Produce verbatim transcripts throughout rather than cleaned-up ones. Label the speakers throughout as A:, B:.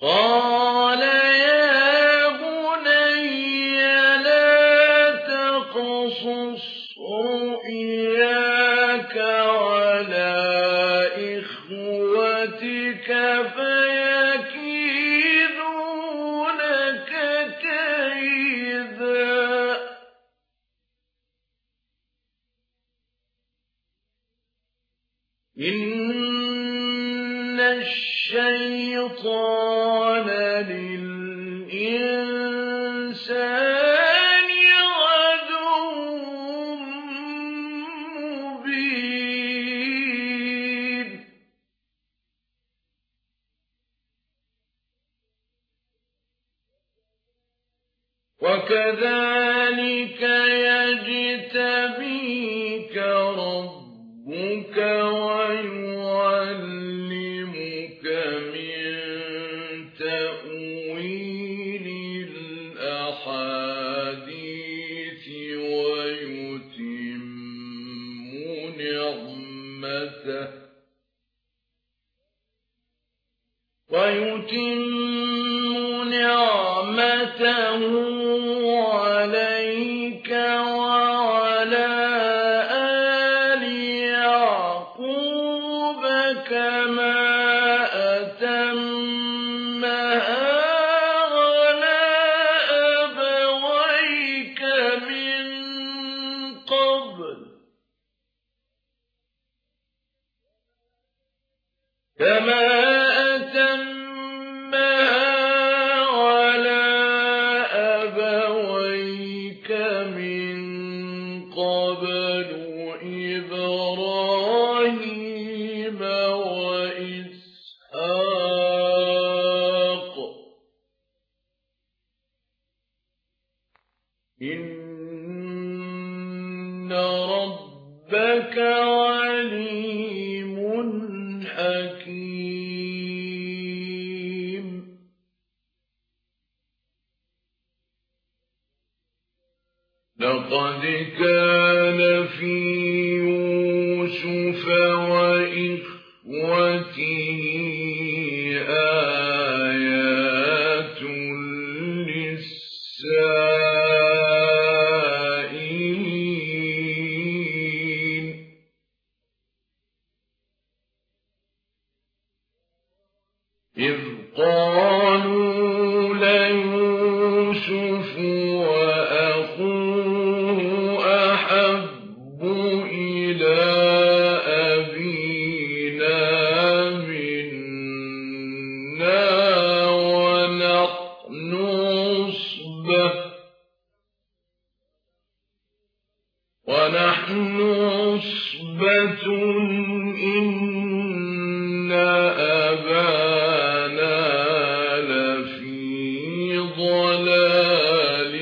A: قال يا بني لا تقصص رؤياك على إخوتك فيكيدوا لك كيدا إن الشيطان للإنسان عدو مبين وكذلك يجتبيك ربك ويعلمك من تأويل الأحاديث ويتم نعمته ويتم نعمته عليك وعلى آل يعقوب كما أتمها على أبويك من قبل كما أتمها على أبويك من قبل إبراهيم وإسحاق إن ربك عليم حكيم لقد كان في يوسف وإخوته آيات للسائلين إذ قالوا ليوسف وأخوه أحب إلى أبينا منا ونحن عصبة ونحن عصبة إن أبانا لفي ضلال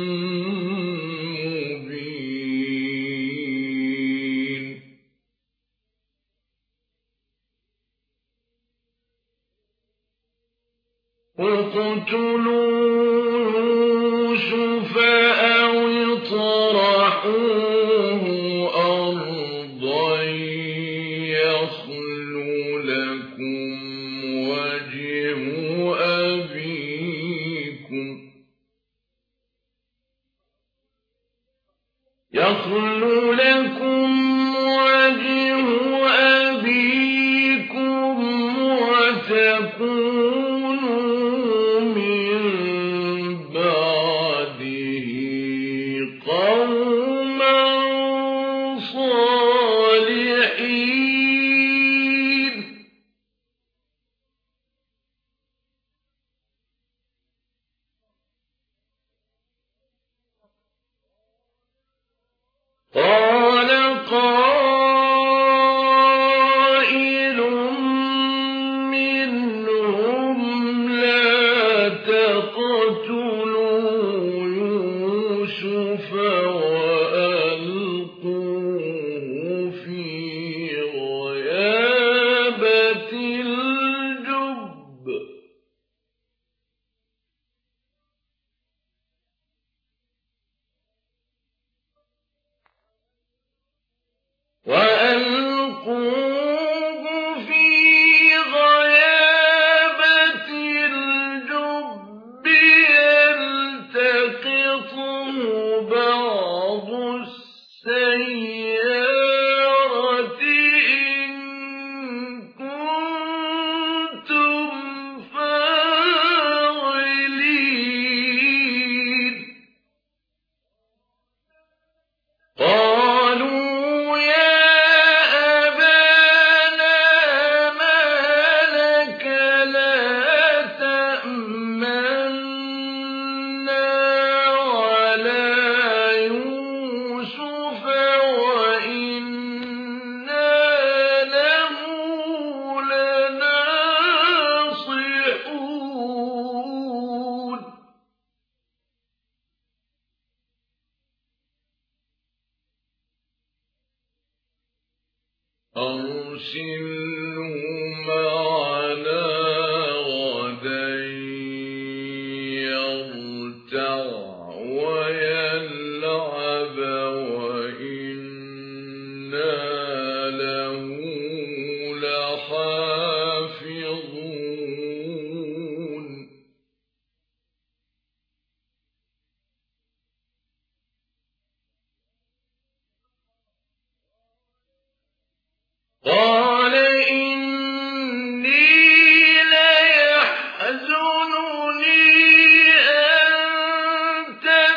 A: مبين اقتلوا يوسف أو اطرحوه أرضا يخل لكم وجه أبيكم يخل لكم وجه أبيكم وتكونوا من بعده قوما صالحين أرسله معنا غدا يرتع ويلعب وإنا له لحافظون قال إني ليحزنني أن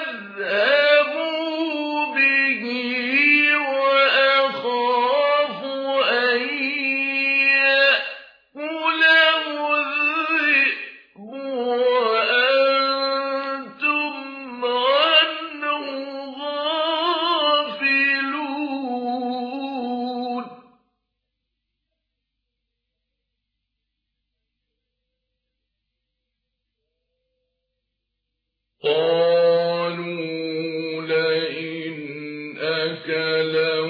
A: تذهبوا به وأخاف أن يأكله الذئب وأنتم عنه غافلون قالوا لئن أكله